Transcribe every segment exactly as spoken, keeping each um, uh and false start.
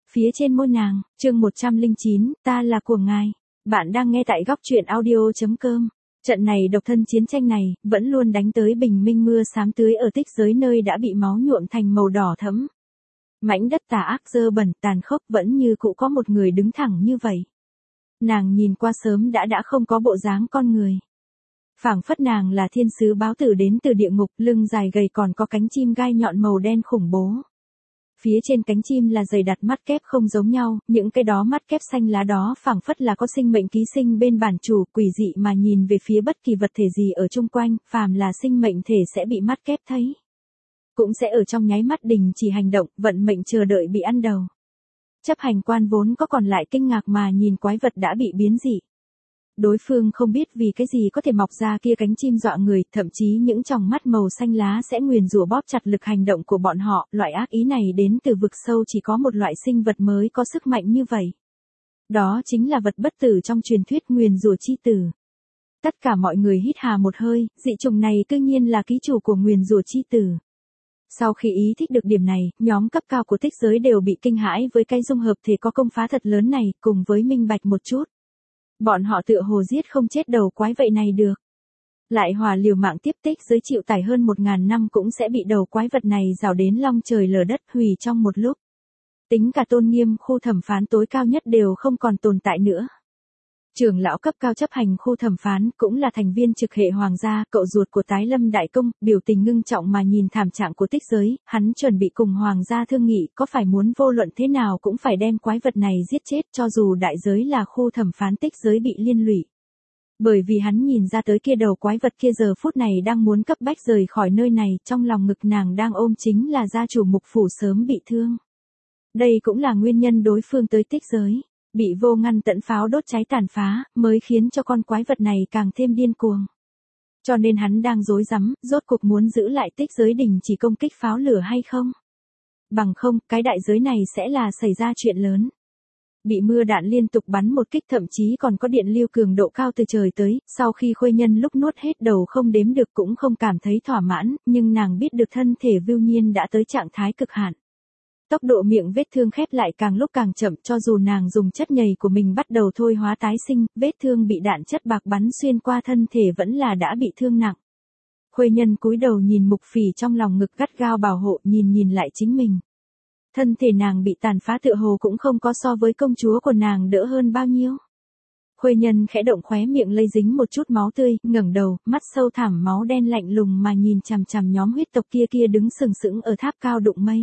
phía trên môi nàng. Chương một trăm lẻ chín, ta là của ngài. Bạn đang nghe tại góc truyện audio chấm com. Trận này độc thân chiến tranh này, vẫn luôn đánh tới bình minh mưa xám tưới ở tích giới nơi đã bị máu nhuộm thành màu đỏ thẫm. Mảnh đất tà ác dơ bẩn tàn khốc vẫn như cũ có một người đứng thẳng như vậy. Nàng nhìn qua sớm đã đã không có bộ dáng con người. Phảng phất nàng là thiên sứ báo tử đến từ địa ngục, lưng dài gầy còn có cánh chim gai nhọn màu đen khủng bố. Phía trên cánh chim là dày đặt mắt kép không giống nhau, những cái đó mắt kép xanh lá đó phảng phất là có sinh mệnh ký sinh bên bản chủ, quỷ dị mà nhìn về phía bất kỳ vật thể gì ở chung quanh, phàm là sinh mệnh thể sẽ bị mắt kép thấy. Cũng sẽ ở trong nháy mắt đình chỉ hành động, vận mệnh chờ đợi bị ăn đầu. Chấp hành quan vốn có còn lại kinh ngạc mà nhìn quái vật đã bị biến dị. Đối phương không biết vì cái gì có thể mọc ra kia cánh chim dọa người, thậm chí những tròng mắt màu xanh lá sẽ nguyền rủa bóp chặt lực hành động của bọn họ, loại ác ý này đến từ vực sâu chỉ có một loại sinh vật mới có sức mạnh như vậy. Đó chính là vật bất tử trong truyền thuyết nguyền rủa chi tử. Tất cả mọi người hít hà một hơi, dị trùng này cư nhiên là ký chủ của nguyền rủa chi tử. Sau khi ý thích được điểm này, nhóm cấp cao của tích giới đều bị kinh hãi với cái dung hợp thể có công phá thật lớn này, cùng với minh bạch một chút. Bọn họ tựa hồ giết không chết đầu quái vậy này được. Lại hòa liều mạng tiếp tích giới chịu tải hơn một ngàn năm cũng sẽ bị đầu quái vật này rào đến long trời lở đất hủy trong một lúc. Tính cả tôn nghiêm khu thẩm phán tối cao nhất đều không còn tồn tại nữa. Trưởng lão cấp cao chấp hành khu thẩm phán cũng là thành viên trực hệ hoàng gia, cậu ruột của tái lâm đại công, biểu tình ngưng trọng mà nhìn thảm trạng của tích giới, hắn chuẩn bị cùng hoàng gia thương nghị có phải muốn vô luận thế nào cũng phải đem quái vật này giết chết cho dù đại giới là khu thẩm phán tích giới bị liên lụy. Bởi vì hắn nhìn ra tới kia đầu quái vật kia giờ phút này đang muốn cấp bách rời khỏi nơi này, trong lòng ngực nàng đang ôm chính là gia chủ mục phủ sớm bị thương. Đây cũng là nguyên nhân đối phương tới tích giới. Bị vô ngăn tận pháo đốt cháy tàn phá, mới khiến cho con quái vật này càng thêm điên cuồng. Cho nên hắn đang rối rắm, rốt cuộc muốn giữ lại tích giới đình chỉ công kích pháo lửa hay không? Bằng không, cái đại giới này sẽ là xảy ra chuyện lớn. Bị mưa đạn liên tục bắn một kích thậm chí còn có điện lưu cường độ cao từ trời tới, sau khi Khuê Nhân lúc nuốt hết đầu không đếm được cũng không cảm thấy thỏa mãn, nhưng nàng biết được thân thể Vưu Nhiên đã tới trạng thái cực hạn. Tốc độ miệng vết thương khép lại càng lúc càng chậm cho dù nàng dùng chất nhầy của mình bắt đầu thôi hóa tái sinh, vết thương bị đạn chất bạc bắn xuyên qua thân thể vẫn là đã bị thương nặng. Khuê Nhân cúi đầu nhìn mục phỉ trong lòng ngực gắt gao bảo hộ nhìn nhìn lại chính mình. Thân thể nàng bị tàn phá tựa hồ cũng không có so với công chúa của nàng đỡ hơn bao nhiêu. Khuê Nhân khẽ động khóe miệng lây dính một chút máu tươi, ngẩng đầu, mắt sâu thẳm máu đen lạnh lùng mà nhìn chằm chằm nhóm huyết tộc kia kia đứng sừng sững ở tháp cao đụng mây.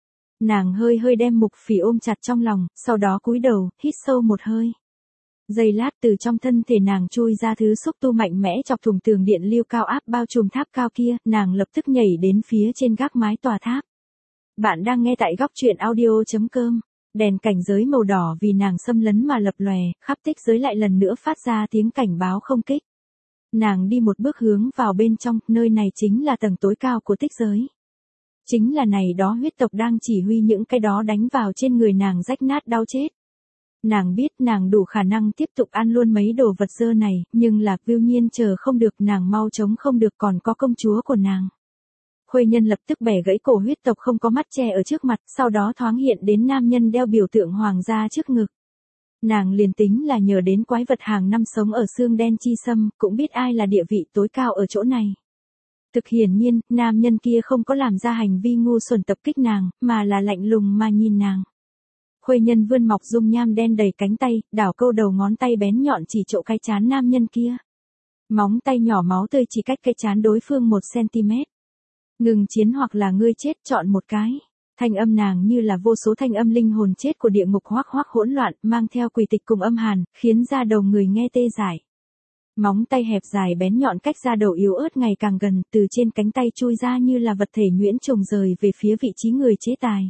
Nàng hơi hơi đem mục phỉ ôm chặt trong lòng, sau đó cúi đầu, hít sâu một hơi. Giây lát từ trong thân thể nàng chui ra thứ xúc tu mạnh mẽ chọc thủng tường điện lưu cao áp bao trùm tháp cao kia, nàng lập tức nhảy đến phía trên gác mái tòa tháp. Bạn đang nghe tại góc truyện audio chấm com. Đèn cảnh giới màu đỏ vì nàng xâm lấn mà lập lòe, khắp tích giới lại lần nữa phát ra tiếng cảnh báo không kích. Nàng đi một bước hướng vào bên trong, nơi này chính là tầng tối cao của tích giới. Chính là này đó huyết tộc đang chỉ huy những cái đó đánh vào trên người nàng rách nát đau chết. Nàng biết nàng đủ khả năng tiếp tục ăn luôn mấy đồ vật dơ này, nhưng là Vưu Nhiên chờ không được nàng mau chống không được còn có công chúa của nàng. Khuê Nhân lập tức bẻ gãy cổ huyết tộc không có mắt che ở trước mặt, sau đó thoáng hiện đến nam nhân đeo biểu tượng hoàng gia trước ngực. Nàng liền tính là nhờ đến quái vật hàng năm sống ở xương đen chi sâm, cũng biết ai là địa vị tối cao ở chỗ này. Thực hiển nhiên, nam nhân kia không có làm ra hành vi ngu xuẩn tập kích nàng, mà là lạnh lùng mà nhìn nàng. Khuê Nhân vươn mọc dung nham đen đầy cánh tay, đảo câu đầu ngón tay bén nhọn chỉ chỗ cái trán nam nhân kia. Móng tay nhỏ máu tươi chỉ cách cái trán đối phương một xăng-ti-mét. Ngừng chiến hoặc là ngươi chết chọn một cái. Thanh âm nàng như là vô số thanh âm linh hồn chết của địa ngục hoác hoác hỗn loạn, mang theo quỷ tịch cùng âm hàn, khiến da đầu người nghe tê dại. Móng tay hẹp dài bén nhọn cách ra đầu yếu ớt ngày càng gần, từ trên cánh tay chui ra như là vật thể nhuyễn trùng rời về phía vị trí người chế tài.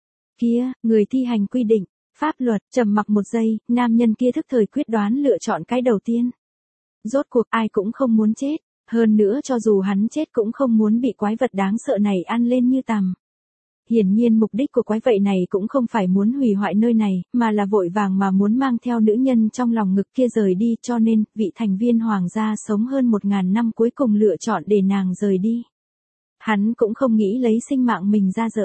Kia, người thi hành quy định, pháp luật, trầm mặc một giây, nam nhân kia thức thời quyết đoán lựa chọn cái đầu tiên. Rốt cuộc ai cũng không muốn chết, hơn nữa cho dù hắn chết cũng không muốn bị quái vật đáng sợ này ăn lên như tằm. Hiển nhiên mục đích của quái vậy này cũng không phải muốn hủy hoại nơi này, mà là vội vàng mà muốn mang theo nữ nhân trong lòng ngực kia rời đi cho nên, vị thành viên hoàng gia sống hơn một ngàn năm cuối cùng lựa chọn để nàng rời đi. Hắn cũng không nghĩ lấy sinh mạng mình ra giỡn.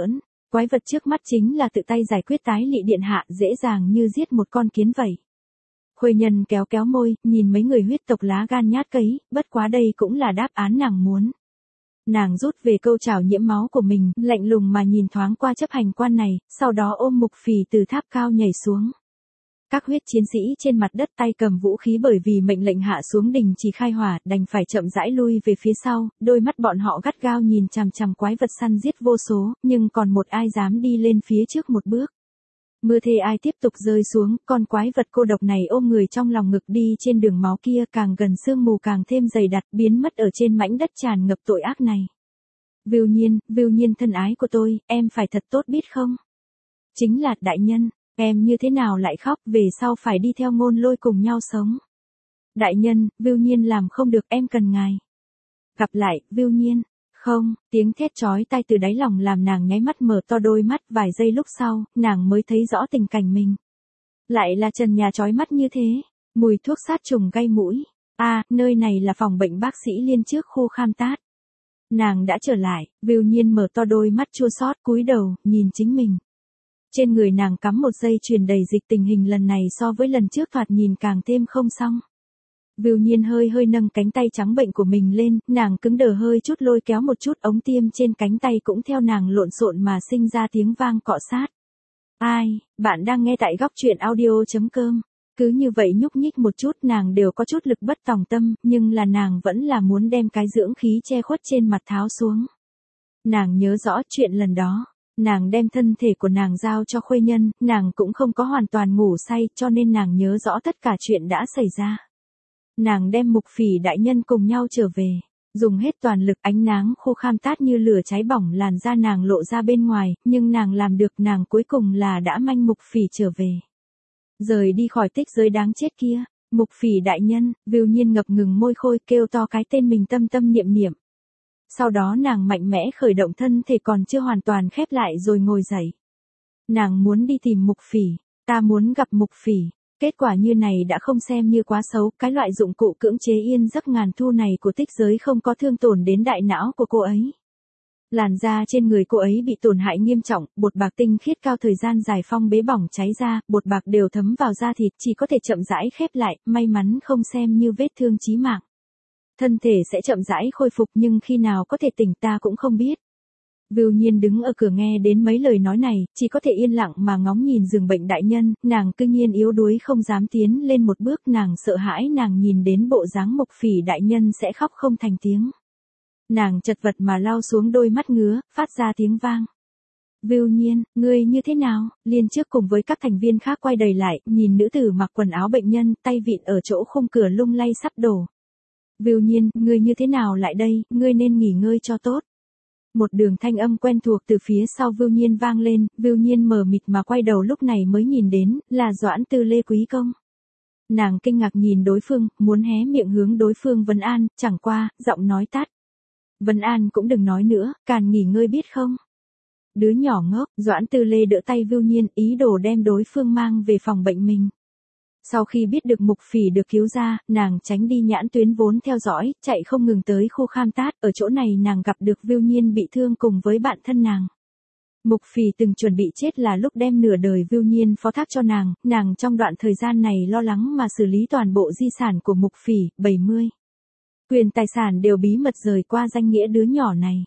Quái vật trước mắt chính là tự tay giải quyết tái lị điện hạ, dễ dàng như giết một con kiến vậy. Khuê nhân kéo kéo môi, nhìn mấy người huyết tộc lá gan nhát cấy, bất quá đây cũng là đáp án nàng muốn. Nàng rút về câu chảo nhiễm máu của mình, lạnh lùng mà nhìn thoáng qua chấp hành quan này, sau đó ôm Mục Phỉ từ tháp cao nhảy xuống. Các huyết chiến sĩ trên mặt đất tay cầm vũ khí bởi vì mệnh lệnh hạ xuống đình chỉ khai hỏa, đành phải chậm rãi lui về phía sau, đôi mắt bọn họ gắt gao nhìn chằm chằm quái vật săn giết vô số, nhưng còn một ai dám đi lên phía trước một bước. Mưa thê ai tiếp tục rơi xuống, con quái vật cô độc này ôm người trong lòng ngực đi trên đường máu kia, càng gần sương mù càng thêm dày đặc, biến mất ở trên mảnh đất tràn ngập tội ác này. Vưu Nhiên, Vưu Nhiên thân ái của tôi, em phải thật tốt biết không? Chính là, đại nhân, em như thế nào lại khóc, về sau phải đi theo Ngôn Lôi cùng nhau sống. Đại nhân, Vưu Nhiên làm không được, em cần ngài. Gặp lại, Vưu Nhiên. Không, tiếng thét chói tai từ đáy lòng làm nàng nháy mắt mở to đôi mắt, vài giây lúc sau, nàng mới thấy rõ tình cảnh mình. Lại là trần nhà chói mắt như thế, mùi thuốc sát trùng gây mũi. A, à, nơi này là phòng bệnh bác sĩ Liên trước khu Kham Tát. Nàng đã trở lại, Vưu Nhiên mở to đôi mắt chua xót, cúi đầu, nhìn chính mình. Trên người nàng cắm một dây chuyền đầy dịch, tình hình lần này so với lần trước thoạt nhìn càng thêm không xong. Vưu Nhiên hơi hơi nâng cánh tay trắng bệnh của mình lên, nàng cứng đờ hơi chút lôi kéo một chút, ống tiêm trên cánh tay cũng theo nàng lộn xộn mà sinh ra tiếng vang cọ sát. Ai, bạn đang nghe tại góc truyện audio chấm com. Cứ như vậy nhúc nhích một chút nàng đều có chút lực bất tòng tâm, nhưng là nàng vẫn là muốn đem cái dưỡng khí che khuất trên mặt tháo xuống. Nàng nhớ rõ chuyện lần đó. Nàng đem thân thể của nàng giao cho Khuê Nhân, nàng cũng không có hoàn toàn ngủ say, cho nên nàng nhớ rõ tất cả chuyện đã xảy ra. Nàng đem Mục Phỉ đại nhân cùng nhau trở về, dùng hết toàn lực, ánh nắng khô Kham Tát như lửa cháy bỏng làn da nàng lộ ra bên ngoài, nhưng nàng làm được, nàng cuối cùng là đã manh Mục Phỉ trở về. Rời đi khỏi tích giới đáng chết kia, Mục Phỉ đại nhân, Vưu Nhiên ngập ngừng môi khôi kêu to cái tên mình tâm tâm niệm niệm. Sau đó nàng mạnh mẽ khởi động thân thể còn chưa hoàn toàn khép lại rồi ngồi dậy. Nàng muốn đi tìm Mục Phỉ, ta muốn gặp Mục Phỉ. Kết quả như này đã không xem như quá xấu, cái loại dụng cụ cưỡng chế yên giấc ngàn thu này của tích giới không có thương tổn đến đại não của cô ấy. Làn da trên người cô ấy bị tổn hại nghiêm trọng, bột bạc tinh khiết cao thời gian dài phong bế bỏng cháy ra, bột bạc đều thấm vào da thịt, chỉ có thể chậm rãi khép lại, may mắn không xem như vết thương chí mạng. Thân thể sẽ chậm rãi khôi phục nhưng khi nào có thể tỉnh ta cũng không biết. Vưu Nhiên đứng ở cửa nghe đến mấy lời nói này, chỉ có thể yên lặng mà ngóng nhìn giường bệnh đại nhân, nàng cư nhiên yếu đuối không dám tiến lên một bước, nàng sợ hãi nàng nhìn đến bộ dáng Mục Phỉ đại nhân sẽ khóc không thành tiếng. Nàng chật vật mà lau xuống đôi mắt ngứa, phát ra tiếng vang. Vưu Nhiên, ngươi như thế nào? Liên trước cùng với các thành viên khác quay đầy lại, nhìn nữ tử mặc quần áo bệnh nhân, tay vịn ở chỗ khung cửa lung lay sắp đổ. Vưu Nhiên, ngươi như thế nào lại đây, ngươi nên nghỉ ngơi cho tốt. Một đường thanh âm quen thuộc từ phía sau Vưu Nhiên vang lên, Vưu Nhiên mờ mịt mà quay đầu lúc này mới nhìn đến, là Doãn Tư Lê quý công. Nàng kinh ngạc nhìn đối phương, muốn hé miệng hướng đối phương vấn an, chẳng qua, giọng nói tắt. Vấn an cũng đừng nói nữa, càn nghỉ ngơi biết không. Đứa nhỏ ngốc, Doãn Tư Lê đỡ tay Vưu Nhiên, ý đồ đem đối phương mang về phòng bệnh mình. Sau khi biết được Mục Phỉ được cứu ra, nàng tránh đi nhãn tuyến vốn theo dõi, chạy không ngừng tới khu Kham Tát, ở chỗ này nàng gặp được Vưu Nhiên bị thương cùng với bạn thân nàng. Mục Phỉ từng chuẩn bị chết là lúc đem nửa đời Vưu Nhiên phó thác cho nàng, nàng trong đoạn thời gian này lo lắng mà xử lý toàn bộ di sản của Mục Phỉ, bảy mươi. Quyền tài sản đều bí mật rời qua danh nghĩa đứa nhỏ này.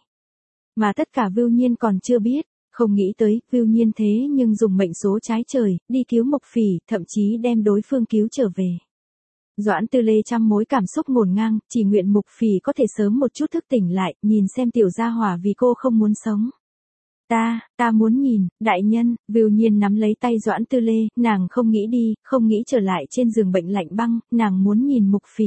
Mà tất cả Vưu Nhiên còn chưa biết. Không nghĩ tới, Vưu Nhiên thế nhưng dùng mệnh số trái trời, đi cứu Mục Phỉ, thậm chí đem đối phương cứu trở về. Doãn Tư Lê trăm mối cảm xúc ngổn ngang, chỉ nguyện Mục Phỉ có thể sớm một chút thức tỉnh lại, nhìn xem tiểu gia hỏa vì cô không muốn sống. Ta, ta muốn nhìn, đại nhân, Vưu Nhiên nắm lấy tay Doãn Tư Lê, nàng không nghĩ đi, không nghĩ trở lại trên giường bệnh lạnh băng, nàng muốn nhìn Mục Phỉ.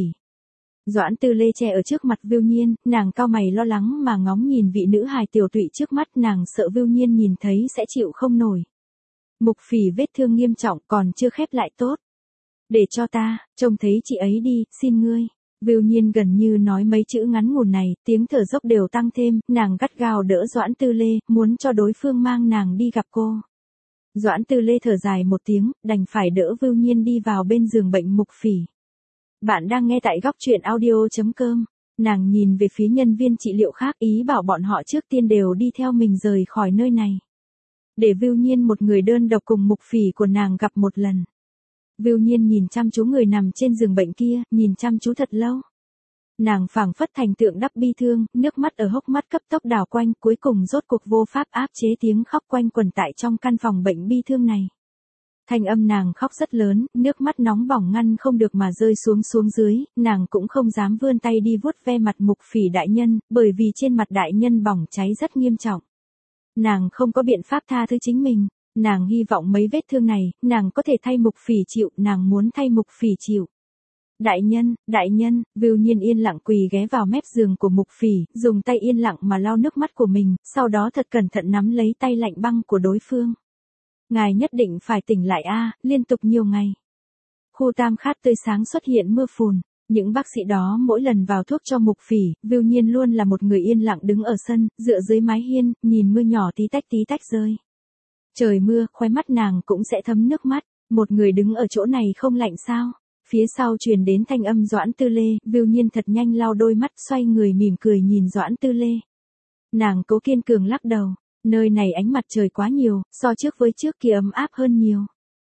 Doãn Tư Lê che ở trước mặt Vưu Nhiên, nàng cau mày lo lắng mà ngóng nhìn vị nữ hài tiểu tụy trước mắt, nàng sợ Vưu Nhiên nhìn thấy sẽ chịu không nổi. Mục Phỉ vết thương nghiêm trọng còn chưa khép lại tốt. Để cho ta, trông thấy chị ấy đi, xin ngươi. Vưu Nhiên gần như nói mấy chữ ngắn ngủn này, tiếng thở dốc đều tăng thêm, nàng gắt gao đỡ Doãn Tư Lê, muốn cho đối phương mang nàng đi gặp cô. Doãn Tư Lê thở dài một tiếng, đành phải đỡ Vưu Nhiên đi vào bên giường bệnh Mục Phỉ. Bạn đang nghe tại góc truyện audio chấm com. Nàng nhìn về phía nhân viên trị liệu khác, ý bảo bọn họ trước tiên đều đi theo mình rời khỏi nơi này. để Vưu Nhiên một người đơn độc cùng Mục Phỉ của nàng gặp một lần. Vưu Nhiên nhìn chăm chú người nằm trên giường bệnh kia, nhìn chăm chú thật lâu. Nàng phảng phất thành tượng đắp bi thương, nước mắt ở hốc mắt cấp tốc đảo quanh, cuối cùng rốt cuộc vô pháp áp chế tiếng khóc quanh quẩn tại trong căn phòng bệnh bi thương này. Thanh âm nàng khóc rất lớn, nước mắt nóng bỏng ngăn không được mà rơi xuống xuống dưới, nàng cũng không dám vươn tay đi vuốt ve mặt Mục Phỉ đại nhân, bởi vì trên mặt đại nhân bỏng cháy rất nghiêm trọng. Nàng không có biện pháp tha thứ chính mình, nàng hy vọng mấy vết thương này, nàng có thể thay Mục Phỉ chịu, nàng muốn thay Mục Phỉ chịu. Đại nhân, đại nhân, Vưu Nhiên yên lặng quỳ ghé vào mép giường của Mục Phỉ, dùng tay yên lặng mà lau nước mắt của mình, sau đó thật cẩn thận nắm lấy tay lạnh băng của đối phương. Ngài nhất định phải tỉnh lại a, liên tục nhiều ngày. Khu Tam Khát tươi sáng xuất hiện mưa phùn, những bác sĩ đó mỗi lần vào thuốc cho Mục Phỉ, Vưu Nhiên luôn là một người yên lặng đứng ở sân, dựa dưới mái hiên, nhìn mưa nhỏ tí tách tí tách rơi. Trời mưa, khóe mắt nàng cũng sẽ thấm nước mắt, một người đứng ở chỗ này không lạnh sao? Phía sau truyền đến thanh âm Doãn Tư Lê, Vưu Nhiên thật nhanh lau đôi mắt, xoay người mỉm cười nhìn Doãn Tư Lê. Nàng cố kiên cường lắc đầu, nơi này ánh mặt trời quá nhiều, so trước với trước kia ấm áp hơn nhiều.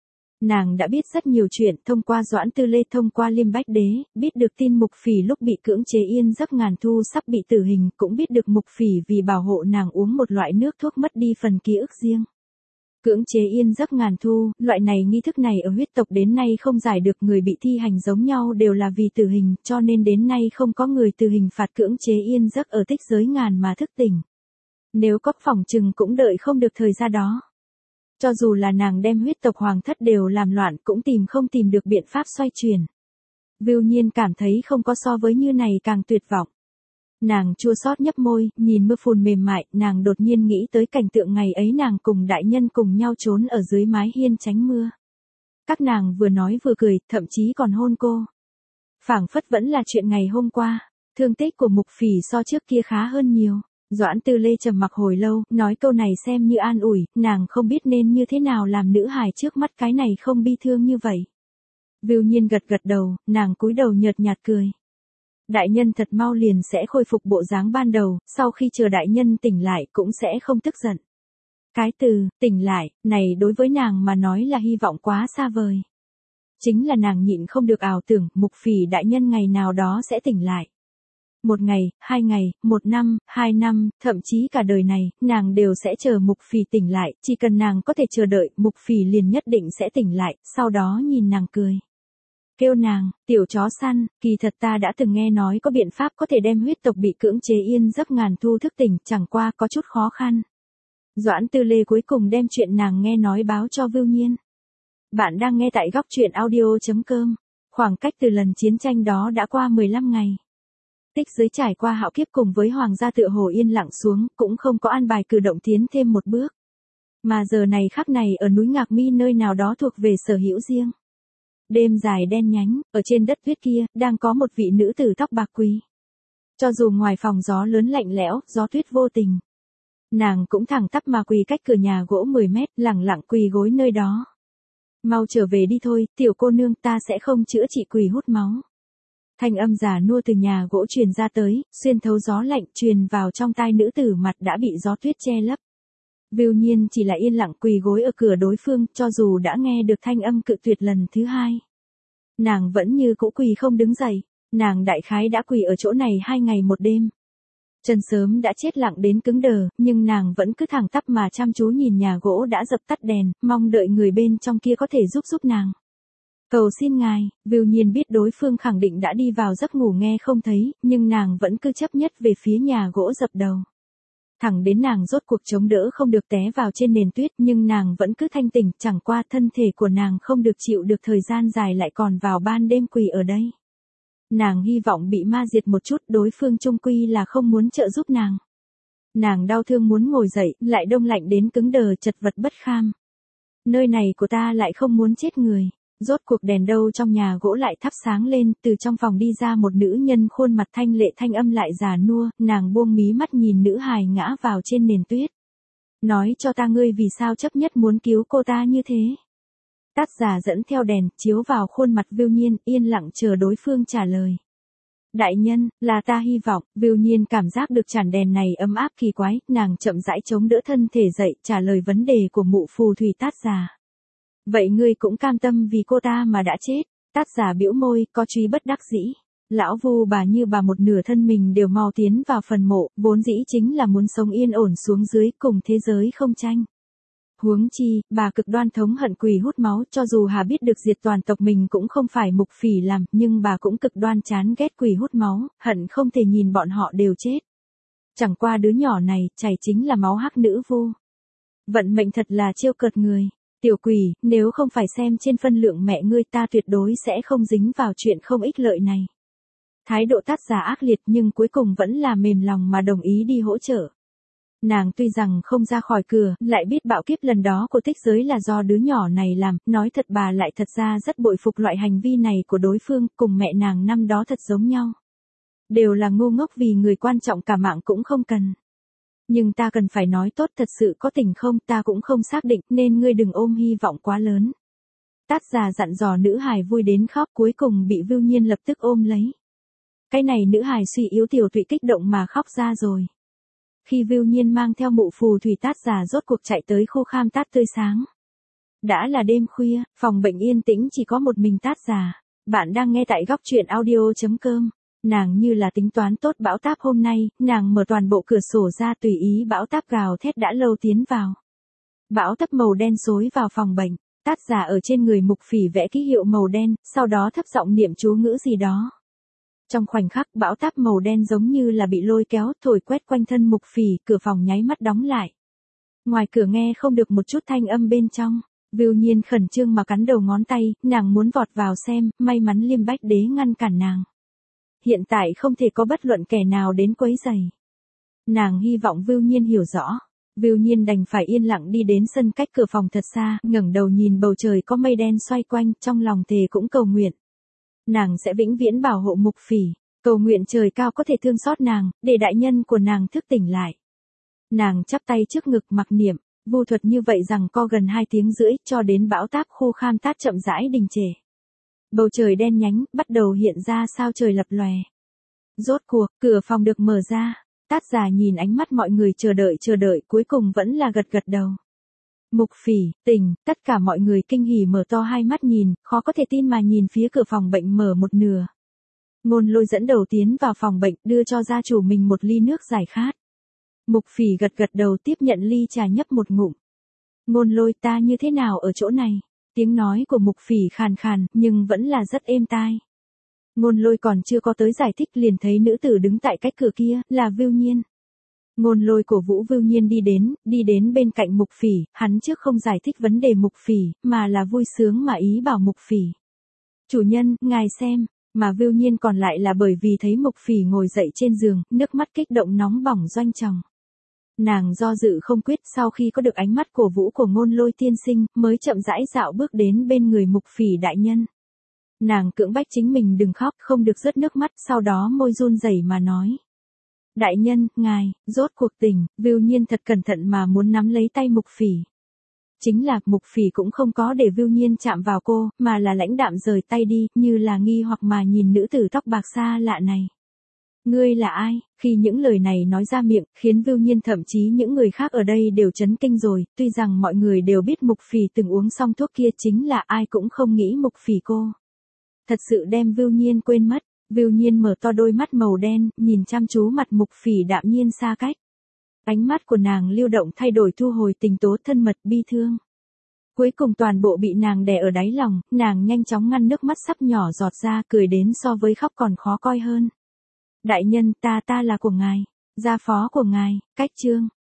Nàng đã biết rất nhiều chuyện thông qua Doãn Tư Lê, thông qua Liêm Bách Đế, biết được tin Mục Phỉ lúc bị cưỡng chế yên giấc ngàn thu sắp bị tử hình, cũng biết được Mục Phỉ vì bảo hộ nàng uống một loại nước thuốc mất đi phần ký ức riêng. Cưỡng chế yên giấc ngàn thu, loại này nghi thức này ở huyết tộc đến nay không giải được, người bị thi hành giống nhau đều là vì tử hình, cho nên đến nay không có người tử hình phạt cưỡng chế yên giấc ở tích giới ngàn mà thức tỉnh. Nếu có phỏng chừng cũng đợi không được thời gian đó. Cho dù là nàng đem huyết tộc hoàng thất đều làm loạn cũng tìm không tìm được biện pháp xoay chuyển. Vưu Nhiên cảm thấy không có so với như này càng tuyệt vọng. Nàng chua xót nhấp môi, nhìn mưa phùn mềm mại, nàng đột nhiên nghĩ tới cảnh tượng ngày ấy nàng cùng đại nhân cùng nhau trốn ở dưới mái hiên tránh mưa. Các nàng vừa nói vừa cười, thậm chí còn hôn cô. Phảng phất vẫn là chuyện ngày hôm qua, thương tích của Mục Phỉ so trước kia khá hơn nhiều. Doãn Tư Lê trầm mặc hồi lâu, nói câu này xem như an ủi, nàng không biết nên như thế nào làm nữ hài trước mắt cái này không bi thương như vậy. Vưu Nhiên gật gật đầu, nàng cúi đầu nhợt nhạt cười. Đại nhân thật mau liền sẽ khôi phục bộ dáng ban đầu, sau khi chờ đại nhân tỉnh lại cũng sẽ không tức giận. Cái từ, tỉnh lại, này đối với nàng mà nói là hy vọng quá xa vời. Chính là nàng nhịn không được ảo tưởng, Mục Phỉ đại nhân ngày nào đó sẽ tỉnh lại. Một ngày, hai ngày, một năm, hai năm, thậm chí cả đời này, nàng đều sẽ chờ Mục Phỉ tỉnh lại, chỉ cần nàng có thể chờ đợi, Mục Phỉ liền nhất định sẽ tỉnh lại, sau đó nhìn nàng cười. Kêu nàng, tiểu chó săn, kỳ thật ta đã từng nghe nói có biện pháp có thể đem huyết tộc bị cưỡng chế yên giấc ngàn thu thức tỉnh, chẳng qua có chút khó khăn. Doãn Tư Lê cuối cùng đem chuyện nàng nghe nói báo cho Vưu Nhiên. Bạn đang nghe tại góc truyện audio chấm com. Khoảng cách từ lần chiến tranh đó đã qua mười lăm ngày. Tích giới trải qua hạo kiếp cùng với hoàng gia tựa hồ yên lặng xuống, cũng không có an bài cử động tiến thêm một bước. Mà giờ này khắc này ở núi Ngạc Mi nơi nào đó thuộc về sở hữu riêng. Đêm dài đen nhánh, ở trên đất tuyết kia, đang có một vị nữ tử tóc bạc quỳ. Cho dù ngoài phòng gió lớn lạnh lẽo, gió tuyết vô tình. Nàng cũng thẳng tắp mà quỳ cách cửa nhà gỗ mười mét, lẳng lặng quỳ gối nơi đó. Mau trở về đi thôi, tiểu cô nương, ta sẽ không chữa trị quỳ hút máu. Thanh âm già nua từ nhà gỗ truyền ra tới, xuyên thấu gió lạnh truyền vào trong tai nữ tử, mặt đã bị gió tuyết che lấp. Vưu Nhiên chỉ là yên lặng quỳ gối ở cửa đối phương, cho dù đã nghe được thanh âm cự tuyệt lần thứ hai. Nàng vẫn như cũ quỳ không đứng dậy, nàng đại khái đã quỳ ở chỗ này hai ngày một đêm. Chân sớm đã chết lặng đến cứng đờ, nhưng nàng vẫn cứ thẳng tắp mà chăm chú nhìn nhà gỗ đã dập tắt đèn, mong đợi người bên trong kia có thể giúp giúp nàng. Cầu xin ngài, Vưu Nhiên biết đối phương khẳng định đã đi vào giấc ngủ nghe không thấy, nhưng nàng vẫn cứ chấp nhất về phía nhà gỗ dập đầu. Thẳng đến nàng rốt cuộc chống đỡ không được té vào trên nền tuyết, nhưng nàng vẫn cứ thanh tỉnh, chẳng qua thân thể của nàng không được chịu được thời gian dài lại còn vào ban đêm quỳ ở đây. Nàng hy vọng bị ma diệt một chút, đối phương chung quy là không muốn trợ giúp nàng. Nàng đau thương muốn ngồi dậy, lại đông lạnh đến cứng đờ chật vật bất kham. Nơi này của ta lại không muốn chết người. Rốt cuộc đèn đâu trong nhà gỗ lại thắp sáng lên, từ trong phòng đi ra một nữ nhân khuôn mặt thanh lệ, thanh âm lại già nua, nàng buông mí mắt nhìn nữ hài ngã vào trên nền tuyết. Nói cho ta ngươi vì sao chấp nhất muốn cứu cô ta như thế. Tác giả dẫn theo đèn, chiếu vào khuôn mặt Vưu Nhiên, yên lặng chờ đối phương trả lời. Đại nhân, là ta hy vọng, Viu Nhiên cảm giác được chản đèn này ấm áp kỳ quái, nàng chậm rãi chống đỡ thân thể dậy, trả lời vấn đề của mụ phù thủy Tát già. Vậy ngươi cũng cam tâm vì cô ta mà đã chết? Tát già bĩu môi, có truy bất đắc dĩ. Lão Vu bà như bà một nửa thân mình đều mau tiến vào phần mộ, vốn dĩ chính là muốn sống yên ổn xuống dưới cùng thế giới không tranh. Huống chi, bà cực đoan thống hận quỷ hút máu, cho dù Hà biết được diệt toàn tộc mình cũng không phải mục phỉ làm, nhưng bà cũng cực đoan chán ghét quỷ hút máu, hận không thể nhìn bọn họ đều chết. Chẳng qua đứa nhỏ này, chảy chính là máu hắc nữ vu. Vận mệnh thật là trêu cợt người. Tiểu quỷ, nếu không phải xem trên phân lượng mẹ ngươi ta tuyệt đối sẽ không dính vào chuyện không ích lợi này. Thái độ Tát già ác liệt nhưng cuối cùng vẫn là mềm lòng mà đồng ý đi hỗ trợ. Nàng tuy rằng không ra khỏi cửa, lại biết bạo kiếp lần đó của tích giới là do đứa nhỏ này làm, nói thật bà lại thật ra rất bội phục loại hành vi này của đối phương, cùng mẹ nàng năm đó thật giống nhau. Đều là ngu ngốc vì người quan trọng cả mạng cũng không cần. Nhưng ta cần phải nói tốt thật sự có tình không, ta cũng không xác định, nên ngươi đừng ôm hy vọng quá lớn. Tát già dặn dò nữ hài vui đến khóc, cuối cùng bị Viu Nhiên lập tức ôm lấy. Cái này nữ hài suy yếu tiểu tụy kích động mà khóc ra rồi. Khi Viu Nhiên mang theo mụ phù thủy Tát già rốt cuộc chạy tới khu kham Tát tươi sáng. Đã là đêm khuya, phòng bệnh yên tĩnh chỉ có một mình Tát già. Bạn đang nghe tại góc truyện audio chấm com. Nàng như là tính toán tốt bão táp hôm nay, nàng mở toàn bộ cửa sổ ra tùy ý bão táp gào thét đã lâu tiến vào. Bão táp màu đen xối vào phòng bệnh, Tát già ở trên người mục phỉ vẽ ký hiệu màu đen, sau đó thấp giọng niệm chú ngữ gì đó. Trong khoảnh khắc bão táp màu đen giống như là bị lôi kéo thổi quét quanh thân mục phỉ, cửa phòng nháy mắt đóng lại. Ngoài cửa nghe không được một chút thanh âm bên trong, Viu Nhiên khẩn trương mà cắn đầu ngón tay, nàng muốn vọt vào xem, may mắn Liêm Bách Đế ngăn cản nàng. Hiện tại không thể có bất luận kẻ nào đến quấy rầy. Nàng hy vọng Viu Nhiên hiểu rõ. Viu Nhiên đành phải yên lặng đi đến sân cách cửa phòng thật xa, ngẩng đầu nhìn bầu trời có mây đen xoay quanh, trong lòng thề cũng cầu nguyện. Nàng sẽ vĩnh viễn bảo hộ mục phỉ, cầu nguyện trời cao có thể thương xót nàng, để đại nhân của nàng thức tỉnh lại. Nàng chắp tay trước ngực mặc niệm, vu thuật như vậy rằng co gần hai tiếng rưỡi, cho đến bão táp khu kham Tát chậm rãi đình trệ. Bầu trời đen nhánh, bắt đầu hiện ra sao trời lập lòe. Rốt cuộc, cửa phòng được mở ra, Tát già nhìn ánh mắt mọi người chờ đợi chờ đợi, cuối cùng vẫn là gật gật đầu. Mục phỉ, tỉnh, tất cả mọi người kinh hỉ mở to hai mắt nhìn, khó có thể tin mà nhìn phía cửa phòng bệnh mở một nửa. Ngôn Lôi dẫn đầu tiến vào phòng bệnh, đưa cho gia chủ mình một ly nước giải khát. Mục phỉ gật gật đầu tiếp nhận ly trà nhấp một ngụm. Ngôn Lôi, ta như thế nào ở chỗ này? Tiếng nói của mục phỉ khàn khàn, nhưng vẫn là rất êm tai. Ngôn Lôi còn chưa có tới giải thích liền thấy nữ tử đứng tại cách cửa kia, là Viu Nhiên. Ngôn Lôi cổ vũ Viu Nhiên đi đến, đi đến bên cạnh mục phỉ, hắn trước không giải thích vấn đề mục phỉ, mà là vui sướng mà ý bảo mục phỉ. Chủ nhân, ngài xem, mà Viu Nhiên còn lại là bởi vì thấy mục phỉ ngồi dậy trên giường, nước mắt kích động nóng bỏng doanh tròng. Nàng do dự không quyết, sau khi có được ánh mắt cổ vũ của Ngôn Lôi tiên sinh, mới chậm rãi dạo bước đến bên người mục phỉ đại nhân. Nàng cưỡng bách chính mình đừng khóc, không được rớt nước mắt, sau đó môi run rẩy mà nói. Đại nhân, ngài, rốt cuộc tỉnh, Viu Nhiên thật cẩn thận mà muốn nắm lấy tay mục phỉ. Chính là, mục phỉ cũng không có để Viu Nhiên chạm vào cô, mà là lãnh đạm rời tay đi, như là nghi hoặc mà nhìn nữ tử tóc bạc xa lạ này. Ngươi là ai? Khi những lời này nói ra miệng, khiến Viu Nhiên thậm chí những người khác ở đây đều chấn kinh rồi, tuy rằng mọi người đều biết mục phỉ từng uống xong thuốc kia chính là ai cũng không nghĩ mục phỉ cô. Thật sự đem Viu Nhiên quên mất, Viu Nhiên mở to đôi mắt màu đen, nhìn chăm chú mặt mục phỉ đạm nhiên xa cách. Ánh mắt của nàng lưu động thay đổi thu hồi tình tố thân mật bi thương. Cuối cùng toàn bộ bị nàng đè ở đáy lòng, nàng nhanh chóng ngăn nước mắt sắp nhỏ giọt ra, cười đến so với khóc còn khó coi hơn. Đại nhân, ta ta là của ngài, gia phó của ngài, cách chương.